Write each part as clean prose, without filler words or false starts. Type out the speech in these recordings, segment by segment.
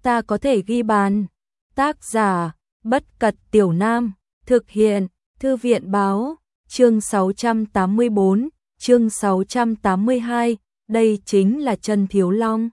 ta có thể ghi bàn. Tác giả, Bất Cật Tiểu Nam, thực hiện, Thư viện báo, chương 684, chương 682, đây chính là Chân Thiếu Long.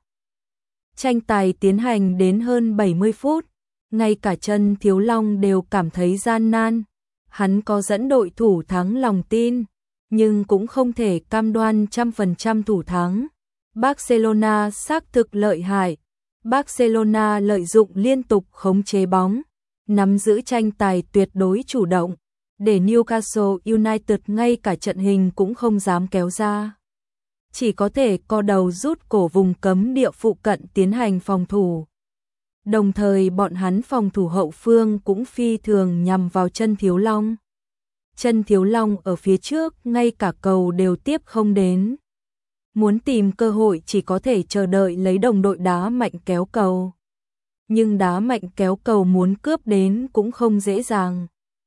Tranh tài tiến hành đến hơn 70 phút, ngay cả Chân Thiếu Long đều cảm thấy gian nan. Hắn có dẫn đội thủ thắng lòng tin, nhưng cũng không thể cam đoan 100% thủ thắng. Barcelona xác thực lợi hại. Barcelona lợi dụng liên tục khống chế bóng, nắm giữ tranh tài tuyệt đối chủ động, để Newcastle United ngay cả trận hình cũng không dám kéo ra. Chỉ có thể co đầu rút cổ vùng cấm địa phụ cận tiến hành phòng thủ. Đồng thời bọn hắn phòng thủ hậu phương cũng phi thường nhằm vào Chân Thiếu Long. Chân Thiếu Long ở phía trước ngay cả cầu đều tiếp không đến. Muốn tìm cơ hội chỉ có thể chờ đợi lấy đồng đội đá mạnh kéo cầu. Nhưng đá mạnh kéo cầu muốn cướp đến cũng không dễ dàng.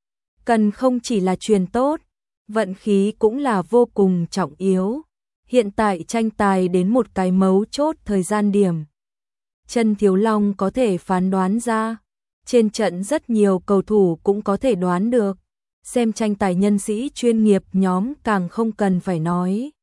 Cần không chỉ là chuyền tốt, vận khí cũng là vô cùng trọng yếu. Hiện tại tranh tài đến một cái mấu chốt thời gian điểm. Chân Thiếu Long có thể phán đoán ra. Trên trận rất nhiều cầu thủ cũng có thể đoán được. Xem tranh tài nhân sĩ chuyên nghiệp nhóm càng không cần phải nói.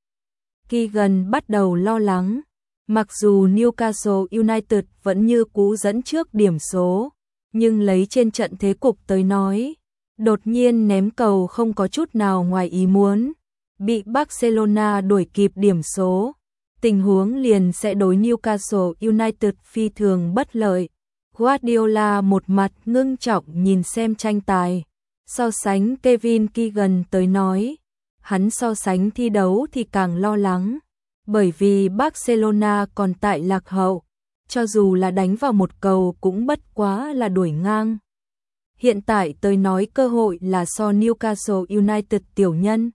Keegan bắt đầu lo lắng. Mặc dù Newcastle United vẫn như cũ dẫn trước điểm số, nhưng lấy trên trận thế cục tới nói, đột nhiên ném cầu không có chút nào ngoài ý muốn, bị Barcelona đuổi kịp điểm số, tình huống liền sẽ đối Newcastle United phi thường bất lợi. Guardiola một mặt ngưng trọng nhìn xem tranh tài, so sánh Kevin Keegan tới nói, hắn so sánh thi đấu thì càng lo lắng, bởi vì Barcelona còn tại lạc hậu, cho dù là đánh vào một cầu cũng bất quá là đuổi ngang. Hiện tại tới nói cơ hội là so Newcastle United tiểu nhân.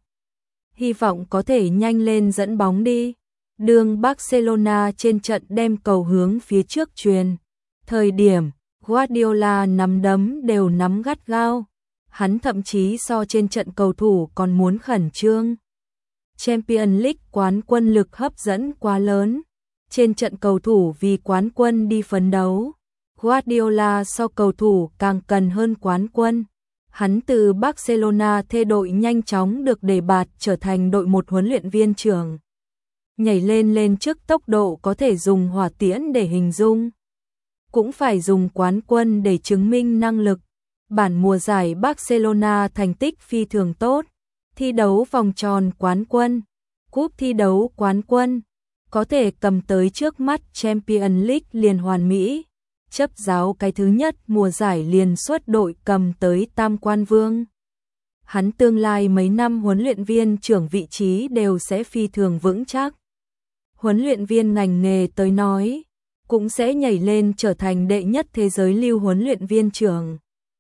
Hy vọng có thể nhanh lên dẫn bóng đi. Đường Barcelona trên trận đem cầu hướng phía trước truyền. Thời điểm, Guardiola nắm đấm đều nắm gắt gao. Hắn thậm chí so trên trận cầu thủ còn muốn khẩn trương. Champions League quán quân lực hấp dẫn quá lớn. Trên trận cầu thủ vì quán quân đi phấn đấu. Guardiola so cầu thủ càng cần hơn quán quân. Hắn từ Barcelona thê đội nhanh chóng được đề bạt trở thành đội một huấn luyện viên trưởng. Nhảy lên trước tốc độ có thể dùng hỏa tiễn để hình dung. Cũng phải dùng quán quân để chứng minh năng lực. Bản mùa giải Barcelona thành tích phi thường tốt. Thi đấu vòng tròn quán quân, cúp thi đấu quán quân, có thể cầm tới trước mắt Champions League liền hoàn mỹ. Chấp giáo cái thứ nhất mùa giải liền xuất đội cầm tới tam quan vương. Hắn tương lai mấy năm huấn luyện viên trưởng vị trí đều sẽ phi thường vững chắc. Huấn luyện viên ngành nghề tới nói, cũng sẽ nhảy lên trở thành đệ nhất thế giới lưu huấn luyện viên trưởng.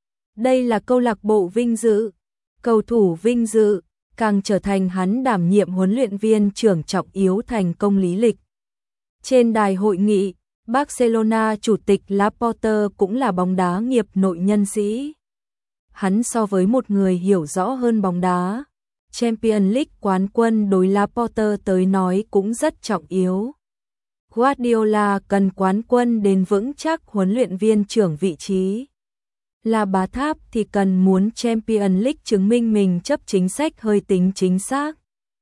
Đây là câu lạc bộ vinh dự, cầu thủ vinh dự, càng trở thành hắn đảm nhiệm huấn luyện viên trưởng trọng yếu thành công lý lịch. Trên đài hội nghị, Barcelona chủ tịch Laporta cũng là bóng đá nghiệp nội nhân sĩ. Hắn so với một người hiểu rõ hơn bóng đá, Champions League quán quân đối Laporta tới nói cũng rất trọng yếu. Guardiola cần quán quân đến vững chắc huấn luyện viên trưởng vị trí. Là bá tháp thì cần muốn Champions League chứng minh mình chấp chính sách hơi tính chính xác.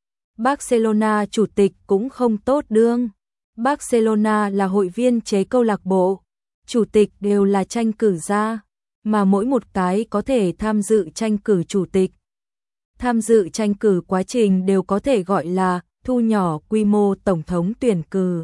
Barcelona chủ tịch cũng không tốt đương. Barcelona là hội viên chế câu lạc bộ, chủ tịch đều là tranh cử ra, mà mỗi một cái có thể tham dự tranh cử chủ tịch. Tham dự tranh cử quá trình đều có thể gọi là thu nhỏ quy mô tổng thống tuyển cử.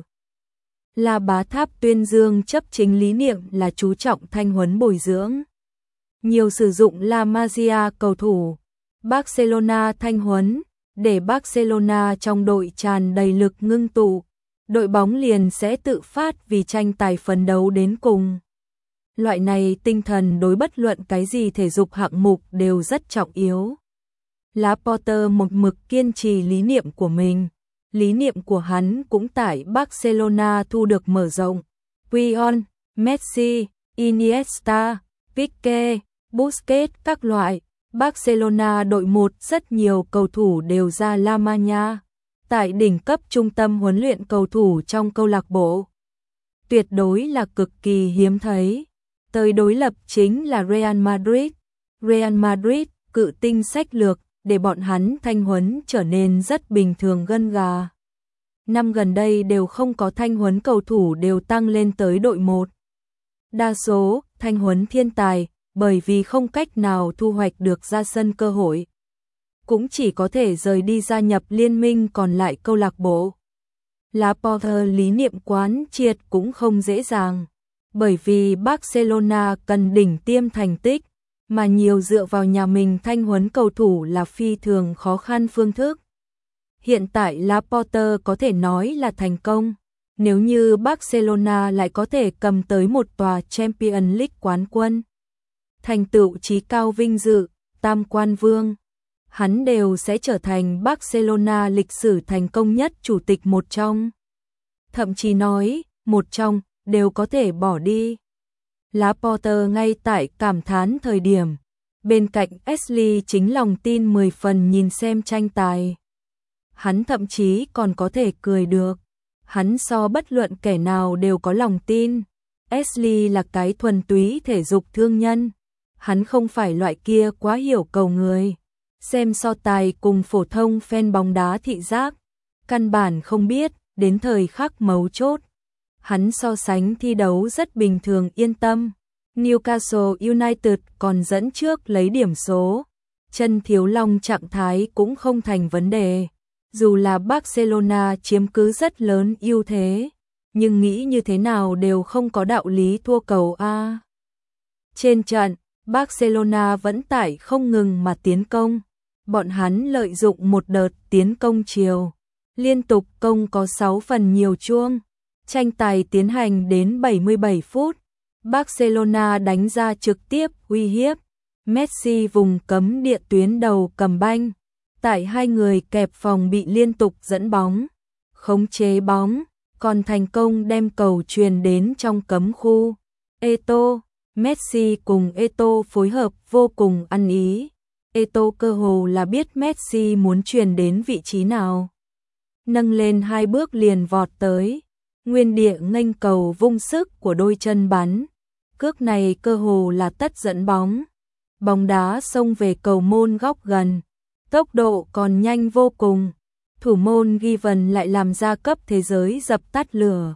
Là bá tháp tuyên dương chấp chính lý niệm là chú trọng thanh huấn bồi dưỡng. Nhiều sử dụng La Masia cầu thủ, Barcelona thanh huấn, để Barcelona trong đội tràn đầy lực ngưng tụ, đội bóng liền sẽ tự phát vì tranh tài phấn đấu đến cùng. Loại này tinh thần đối bất luận cái gì thể dục hạng mục đều rất trọng yếu. Laporta một mực kiên trì lý niệm của mình, lý niệm của hắn cũng tại Barcelona thu được mở rộng. Puyol, Messi, Iniesta, Pique, Busquets các loại, Barcelona đội 1 rất nhiều cầu thủ đều ra La Masia, tại đỉnh cấp trung tâm huấn luyện cầu thủ trong câu lạc bộ. tuyệt đối là cực kỳ hiếm thấy. Tới đối lập chính là Real Madrid. Real Madrid, cự tinh sách lược, để bọn hắn thanh huấn trở nên rất bình thường gân gà. Năm gần đây đều không có thanh huấn cầu thủ đều tăng lên tới đội 1. Đa số, thanh huấn thiên tài, bởi vì không cách nào thu hoạch được ra sân cơ hội. Cũng chỉ có thể rời đi gia nhập liên minh còn lại câu lạc bộ. Laporte lý niệm quán triệt cũng không dễ dàng, bởi vì Barcelona cần đỉnh tiêm thành tích, mà nhiều dựa vào nhà mình thanh huấn cầu thủ là phi thường khó khăn phương thức. Hiện tại Laporte có thể nói là thành công, nếu như Barcelona lại có thể cầm tới một tòa Champions League quán quân. Thành tựu chí cao vinh dự, tam quan vương. Hắn đều sẽ trở thành Barcelona lịch sử thành công nhất chủ tịch một trong. Thậm chí nói, một trong, đều có thể bỏ đi. Laporte ngay tại cảm thán thời điểm. Bên cạnh Ashley chính lòng tin 10 phần nhìn xem tranh tài. Hắn thậm chí còn có thể cười được. Hắn so bất luận kẻ nào đều có lòng tin. Ashley là cái thuần túy thể dục thương nhân. Hắn không phải loại kia quá hiểu cầu người. Xem so tài cùng phổ thông fan bóng đá thị giác. Căn bản không biết, đến thời khắc mấu chốt. Hắn so sánh thi đấu rất bình thường yên tâm. Newcastle United còn dẫn trước lấy điểm số. Chân Thiếu Long trạng thái cũng không thành vấn đề. Dù là Barcelona chiếm cứ rất lớn ưu thế, nhưng nghĩ như thế nào đều không có đạo lý thua cầu A. Trên trận, Barcelona vẫn tải không ngừng mà tiến công. Bọn hắn lợi dụng một đợt tiến công chiều. Liên tục công có 6 phần nhiều chuông. Tranh tài tiến hành đến 77 phút. Barcelona đánh ra trực tiếp uy hiếp. Messi vùng cấm địa tuyến đầu cầm banh. Tại hai người kẹp phòng bị liên tục dẫn bóng. Khống chế bóng. Còn thành công đem cầu truyền đến trong cấm khu. Eto'o, Messi cùng Eto'o phối hợp vô cùng ăn ý. Eto'o cơ hồ là biết Messi muốn truyền đến vị trí nào. Nâng lên 2 bước liền vọt tới. Nguyên địa nghênh cầu vung sức của đôi chân bắn. Cước này cơ hồ là tất dẫn bóng. Bóng đá xông về cầu môn góc gần. Tốc độ còn nhanh vô cùng. Thủ môn Given lại làm ra cấp thế giới dập tắt lửa.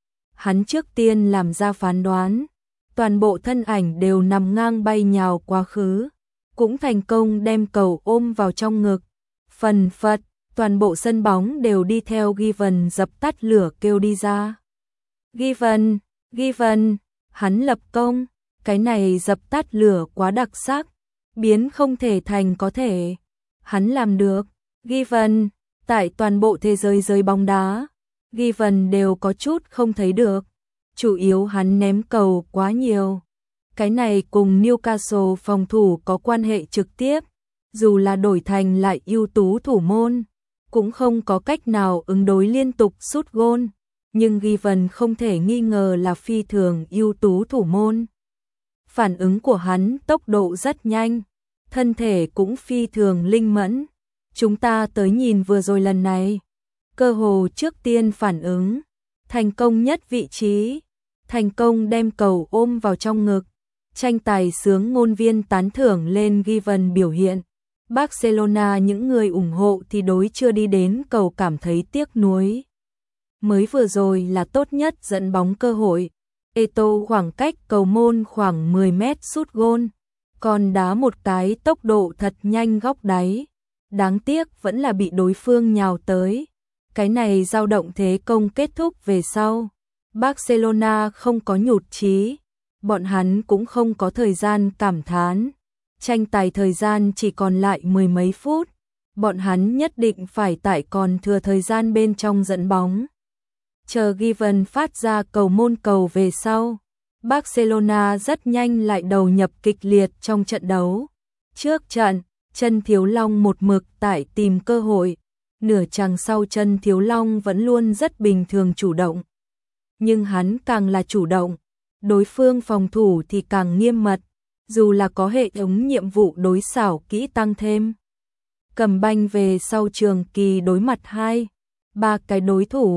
Hắn trước tiên làm ra phán đoán. Toàn bộ thân ảnh đều nằm ngang bay nhào quá khứ. Cũng thành công đem cầu ôm vào trong ngực. Phần phật, toàn bộ sân bóng đều đi theo Given dập tắt lửa kêu đi ra. Given, hắn lập công. Cái này dập tắt lửa quá đặc sắc. Biến không thể thành có thể. Hắn làm được. Given, tại toàn bộ thế giới giới bóng đá, Given đều có chút không thấy được. Chủ yếu hắn ném cầu quá nhiều. Cái này cùng Newcastle phòng thủ có quan hệ trực tiếp. Dù là đổi thành lại ưu tú thủ môn, cũng không có cách nào ứng đối liên tục sút gôn. Nhưng Given không thể nghi ngờ là phi thường ưu tú thủ môn. Phản ứng của hắn tốc độ rất nhanh, thân thể cũng phi thường linh mẫn. Chúng ta tới nhìn vừa rồi lần này. Cơ hồ trước tiên phản ứng, thành công nhất vị trí, thành công đem cầu ôm vào trong ngực. Tranh tài sướng ngôn viên tán thưởng lên Given biểu hiện. Barcelona những người ủng hộ thì đối chưa đi đến cầu cảm thấy tiếc nuối. Mới vừa rồi là tốt nhất dẫn bóng cơ hội. Eto'o khoảng cách cầu môn khoảng 10 mét sút gôn, còn đá một cái tốc độ thật nhanh góc đáy. Đáng tiếc vẫn là bị đối phương nhào tới. Cái này dao động thế công kết thúc về sau. Barcelona không có nhụt chí, bọn hắn cũng không có thời gian cảm thán. Tranh tài thời gian chỉ còn lại 10 mấy phút, bọn hắn nhất định phải tại còn thừa thời gian bên trong dẫn bóng. Chờ Given phát ra cầu môn cầu về sau, Barcelona rất nhanh lại đầu nhập kịch liệt trong trận đấu. Trước trận, Chân Thiếu Long một mực tại tìm cơ hội, nửa chặng sau Chân Thiếu Long vẫn luôn rất bình thường chủ động. Nhưng hắn càng là chủ động, đối phương phòng thủ thì càng nghiêm mật, dù là có hệ thống nhiệm vụ đối xảo kỹ tăng thêm. Cầm banh về sau Trường Kỳ đối mặt 2-3 cái đối thủ,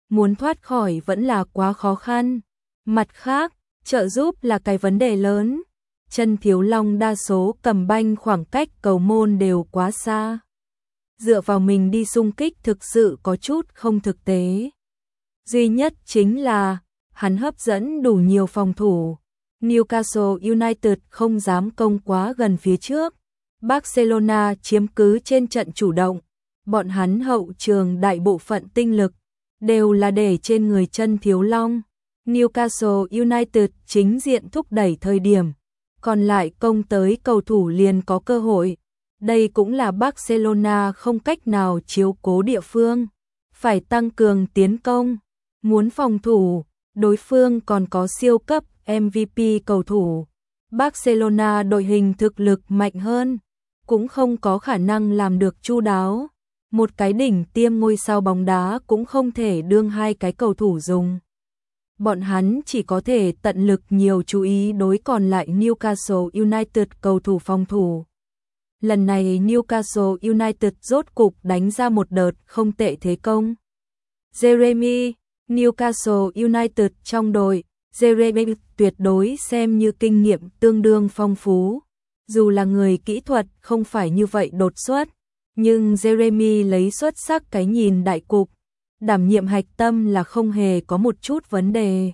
muốn thoát khỏi vẫn là quá khó khăn. Mặt khác, trợ giúp là cái vấn đề lớn. Chân Thiếu Long đa số cầm banh khoảng cách cầu môn đều quá xa. Dựa vào mình đi xung kích thực sự có chút không thực tế. Duy nhất chính là hắn hấp dẫn đủ nhiều phòng thủ. Newcastle United không dám công quá gần phía trước. Barcelona chiếm cứ trên trận chủ động. Bọn hắn hậu trường đại bộ phận tinh lực đều là để trên người Chân Thiếu Long. Newcastle United chính diện thúc đẩy thời điểm, còn lại công tới cầu thủ liền có cơ hội. Đây cũng là Barcelona không cách nào chiếu cố địa phương, phải tăng cường tiến công. Muốn phòng thủ, đối phương còn có siêu cấp MVP cầu thủ. Barcelona đội hình thực lực mạnh hơn, cũng không có khả năng làm được chu đáo. Một cái đỉnh tiêm ngôi sao bóng đá cũng không thể đương hai cái cầu thủ dùng. Bọn hắn chỉ có thể tận lực nhiều chú ý đối còn lại Newcastle United cầu thủ phòng thủ. Lần này Newcastle United rốt cục đánh ra một đợt không tệ thế công. Jeremy, Newcastle United trong đội, Jeremy tuyệt đối xem như kinh nghiệm tương đương phong phú. Dù là người kỹ thuật không phải như vậy đột xuất, nhưng Jeremy lấy xuất sắc cái nhìn đại cục, đảm nhiệm hạch tâm là không hề có một chút vấn đề.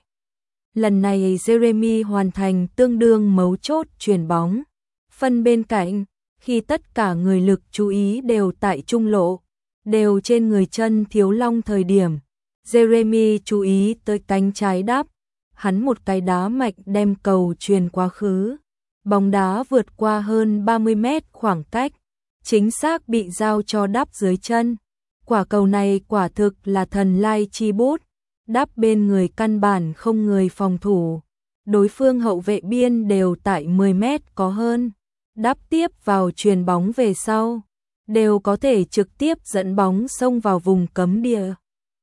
Lần này Jeremy hoàn thành tương đương mấu chốt chuyền bóng. Phân bên cạnh, khi tất cả người lực chú ý đều tại trung lộ, đều trên người Chân Thiếu Long thời điểm, Jeremy chú ý tới cánh trái đáp, hắn một cái đá mạnh đem cầu truyền quá khứ. Bóng đá vượt qua hơn 30 mét khoảng cách, chính xác bị giao cho đáp dưới chân. Quả cầu này quả thực là thần lai chi bút, đáp bên người căn bản không người phòng thủ. Đối phương hậu vệ biên đều tại 10 mét có hơn. Đáp tiếp vào chuyền bóng về sau, đều có thể trực tiếp dẫn bóng xông vào vùng cấm địa.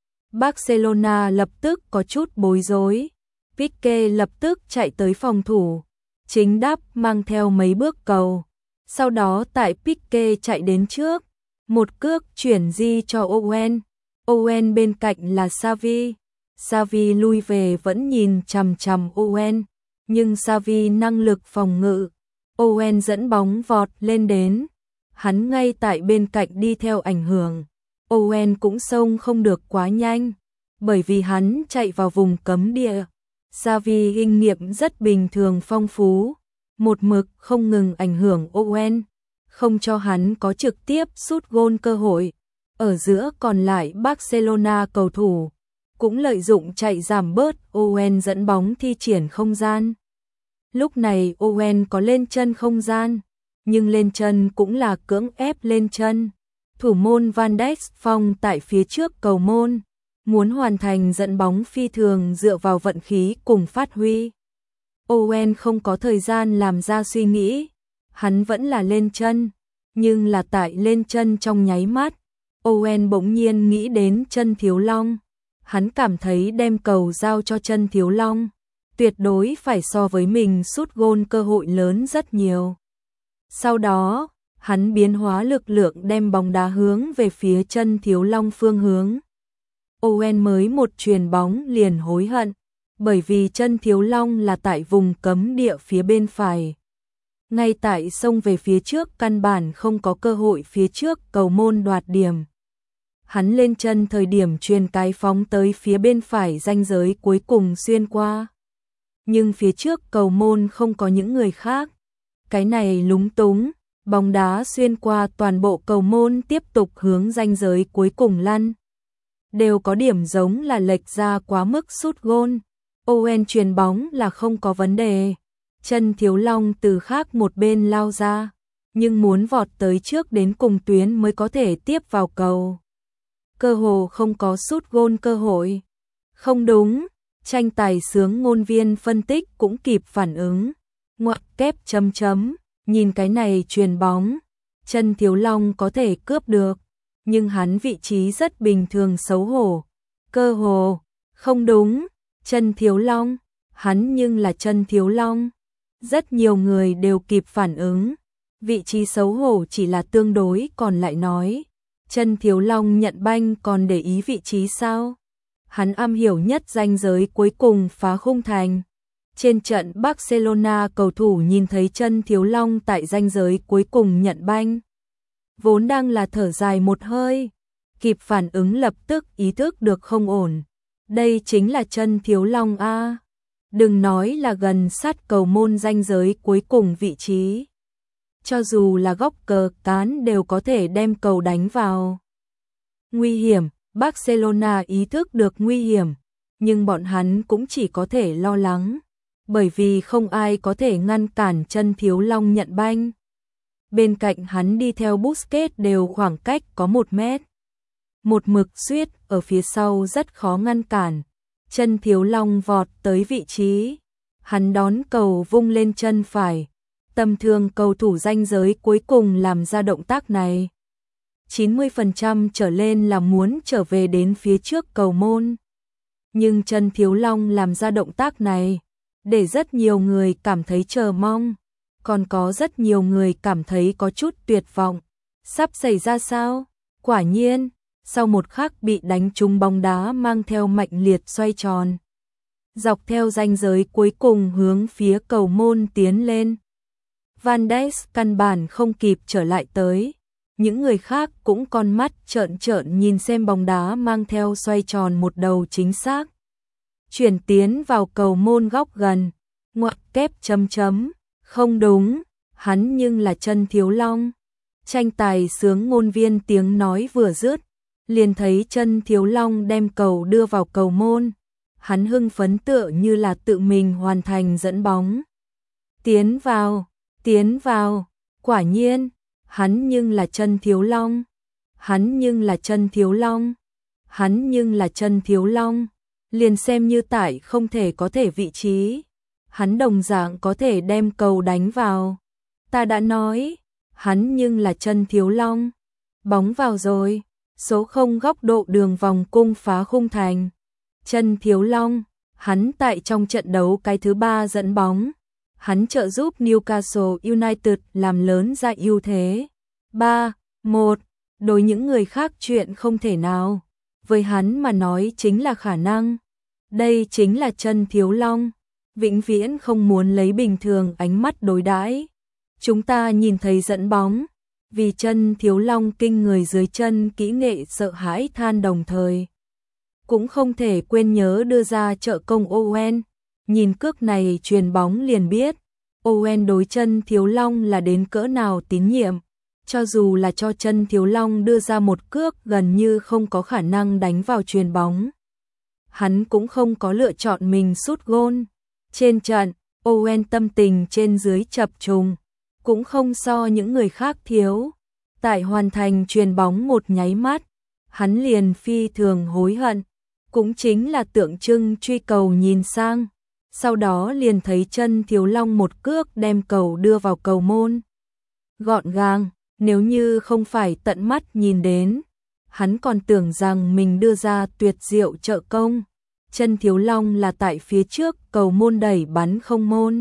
Barcelona lập tức có chút bối rối. Pique lập tức chạy tới phòng thủ. Chính đáp mang theo mấy bước cầu. Sau đó tại Pique chạy đến trước. Một cước chuyển di cho Owen. Owen bên cạnh là Xavi. Xavi lui về vẫn nhìn chằm chằm Owen. Nhưng Xavi năng lực phòng ngự. Owen dẫn bóng vọt lên đến. Hắn ngay tại bên cạnh đi theo ảnh hưởng. Owen cũng xông không được quá nhanh. Bởi vì hắn chạy vào vùng cấm địa. Xavi kinh nghiệm rất bình thường phong phú. Một mực không ngừng ảnh hưởng Owen. Không cho hắn có trực tiếp sút gôn cơ hội. Ở giữa còn lại Barcelona cầu thủ cũng lợi dụng chạy giảm bớt Owen dẫn bóng thi triển không gian. Lúc này Owen có lên chân không gian, nhưng lên chân cũng là cưỡng ép lên chân. Thủ môn Van Dijk phong tại phía trước cầu môn, muốn hoàn thành dẫn bóng phi thường dựa vào vận khí cùng phát huy. Owen không có thời gian làm ra suy nghĩ, hắn vẫn là lên chân, nhưng là tại lên chân trong nháy mắt, Owen bỗng nhiên nghĩ đến Chân Thiếu Long. Hắn cảm thấy đem cầu giao cho Chân Thiếu Long, tuyệt đối phải so với mình sút gôn cơ hội lớn rất nhiều. Sau đó, hắn biến hóa lực lượng đem bóng đá hướng về phía Chân Thiếu Long phương hướng. Owen mới một chuyền bóng liền hối hận, bởi vì Chân Thiếu Long là tại vùng cấm địa phía bên phải. Ngay tại sông về phía trước căn bản không có cơ hội phía trước cầu môn đoạt điểm. Hắn lên chân thời điểm chuyền cái phóng tới phía bên phải ranh giới cuối cùng xuyên qua. Nhưng phía trước cầu môn không có những người khác. Cái này lúng túng, bóng đá xuyên qua toàn bộ cầu môn tiếp tục hướng ranh giới cuối cùng lăn. Đều có điểm giống là lệch ra quá mức sút gôn. Owen chuyền bóng là không có vấn đề. Chân Thiếu Long từ khác một bên lao ra, nhưng muốn vọt tới trước đến cùng tuyến mới có thể tiếp vào cầu. Cơ hồ không có sút gôn cơ hội. Không đúng, tranh tài sướng ngôn viên phân tích cũng kịp phản ứng. Ngoặc kép chấm chấm, nhìn cái này chuyền bóng, Chân Thiếu Long có thể cướp được, nhưng hắn vị trí rất bình thường xấu hổ. Cơ hồ, không đúng, Chân Thiếu Long, hắn nhưng là Chân Thiếu Long. Rất nhiều người đều kịp phản ứng, vị trí xấu hổ chỉ là tương đối còn lại nói. Chân Thiếu Long nhận banh còn để ý vị trí sao? Hắn am hiểu nhất ranh giới cuối cùng phá khung thành. Trên trận Barcelona, cầu thủ nhìn thấy chân Thiếu Long tại ranh giới cuối cùng nhận banh. Vốn đang là thở dài một hơi, kịp phản ứng lập tức ý thức được không ổn. Đây chính là chân Thiếu Long a. Đừng nói là gần sát cầu môn ranh giới cuối cùng vị trí. Cho dù là góc cờ cán đều có thể đem cầu đánh vào. Nguy hiểm, Barcelona ý thức được nguy hiểm, nhưng bọn hắn cũng chỉ có thể lo lắng, bởi vì không ai có thể ngăn cản chân Thiếu Long nhận banh. Bên cạnh hắn đi theo Busquets đều khoảng cách có 1 mét. Một mực suýt ở phía sau rất khó ngăn cản. Chân Thiếu Long vọt tới vị trí. Hắn đón cầu vung lên chân phải. Tầm thường cầu thủ ranh giới cuối cùng làm ra động tác này. 90% trở lên là muốn trở về đến phía trước cầu môn. Nhưng chân Thiếu Long làm ra động tác này, để rất nhiều người cảm thấy chờ mong. Còn có rất nhiều người cảm thấy có chút tuyệt vọng. Sắp xảy ra sao? Quả nhiên, sau một khắc bị đánh trúng bóng đá mang theo mạnh liệt xoay tròn. Dọc theo ranh giới cuối cùng hướng phía cầu môn tiến lên. Van Dijk căn bản không kịp trở lại tới. Những người khác cũng con mắt trợn trợn nhìn xem bóng đá mang theo xoay tròn một đầu chính xác. Chuyển tiến vào cầu môn góc gần. Ngoặc kép chấm chấm. Không đúng, hắn nhưng là chân Thiếu Long. Tranh tài sướng ngôn viên tiếng nói vừa dứt, liền thấy chân Thiếu Long đem cầu đưa vào cầu môn. Hắn hưng phấn tựa như là tự mình hoàn thành dẫn bóng. Tiến vào, quả nhiên, hắn nhưng là chân Thiếu Long. Hắn nhưng là chân Thiếu Long. Hắn nhưng là chân Thiếu Long. Liền xem như tại không thể có thể vị trí. Hắn đồng dạng có thể đem cầu đánh vào. Ta đã nói, hắn nhưng là chân Thiếu Long. Bóng vào rồi, số 0 góc độ đường vòng cung phá khung thành. Chân Thiếu Long, hắn tại trong trận đấu cái thứ 3 dẫn bóng. Hắn trợ giúp Newcastle United làm lớn ra ưu thế. 3-1, đối những người khác chuyện không thể nào. Với hắn mà nói chính là khả năng. Đây chính là chân Thiếu Long. Vĩnh viễn không muốn lấy bình thường ánh mắt đối đãi. Chúng ta nhìn thấy dẫn bóng, vì chân Thiếu Long kinh người dưới chân kỹ nghệ sợ hãi than đồng thời. Cũng không thể quên nhớ đưa ra trợ công Owen, nhìn cước này truyền bóng liền biết, Owen đối chân Thiếu Long là đến cỡ nào tín nhiệm, cho dù là cho chân Thiếu Long đưa ra một cước gần như không có khả năng đánh vào truyền bóng. Hắn cũng không có lựa chọn mình sút gôn. Trên trận, Owen tâm tình trên dưới chập trùng, cũng không so những người khác thiếu. Tại hoàn thành chuyền bóng một nháy mắt, hắn liền phi thường hối hận, cũng chính là tượng trưng truy cầu nhìn sang, sau đó liền thấy chân Thiếu Long một cước đem cầu đưa vào cầu môn. Gọn gàng, nếu như không phải tận mắt nhìn đến, hắn còn tưởng rằng mình đưa ra tuyệt diệu trợ công. Chân Thiếu Long là tại phía trước cầu môn đẩy bắn không môn.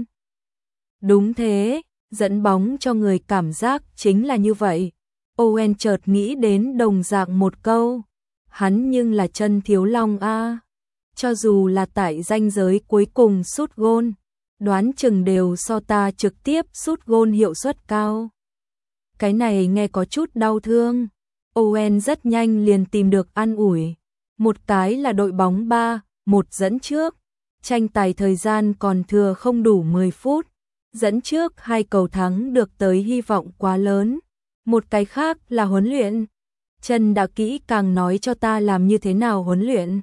Đúng thế, dẫn bóng cho người cảm giác chính là như vậy. Owen chợt nghĩ đến đồng dạng một câu. Hắn nhưng là chân Thiếu Long a. Cho dù là tại ranh giới cuối cùng sút gôn, đoán chừng đều so ta trực tiếp sút gôn hiệu suất cao. Cái này nghe có chút đau thương. Owen rất nhanh liền tìm được an ủi. Một cái là đội bóng 3-1 dẫn trước. Tranh tài thời gian còn thừa không đủ 10 phút. Dẫn trước 2 cầu thắng được tới hy vọng quá lớn. Một cái khác là huấn luyện. Trần đã kỹ càng nói cho ta làm như thế nào huấn luyện.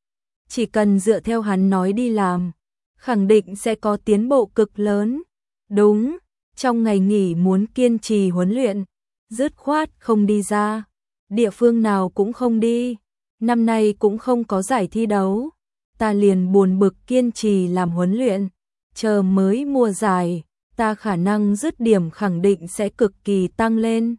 Chỉ cần dựa theo hắn nói đi làm, khẳng định sẽ có tiến bộ cực lớn. Đúng, trong ngày nghỉ muốn kiên trì huấn luyện, dứt khoát không đi ra, địa phương nào cũng không đi. Năm nay cũng không có giải thi đấu, ta liền buồn bực kiên trì làm huấn luyện, chờ mới mùa giải, ta khả năng dứt điểm khẳng định sẽ cực kỳ tăng lên.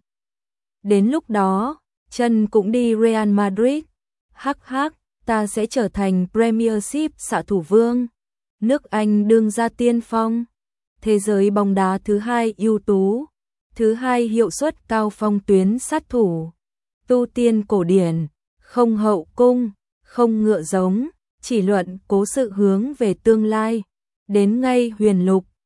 Đến lúc đó, Trần cũng đi Real Madrid, hắc hắc, ta sẽ trở thành Premiership xạ thủ vương, nước Anh đương ra tiên phong, thế giới bóng đá thứ 2 ưu tú, thứ 2 hiệu suất cao phong tuyến sát thủ, tu tiên cổ điển, không hậu cung, không ngựa giống, chỉ luận cố sự hướng về tương lai. Đến ngay Huyền Lục,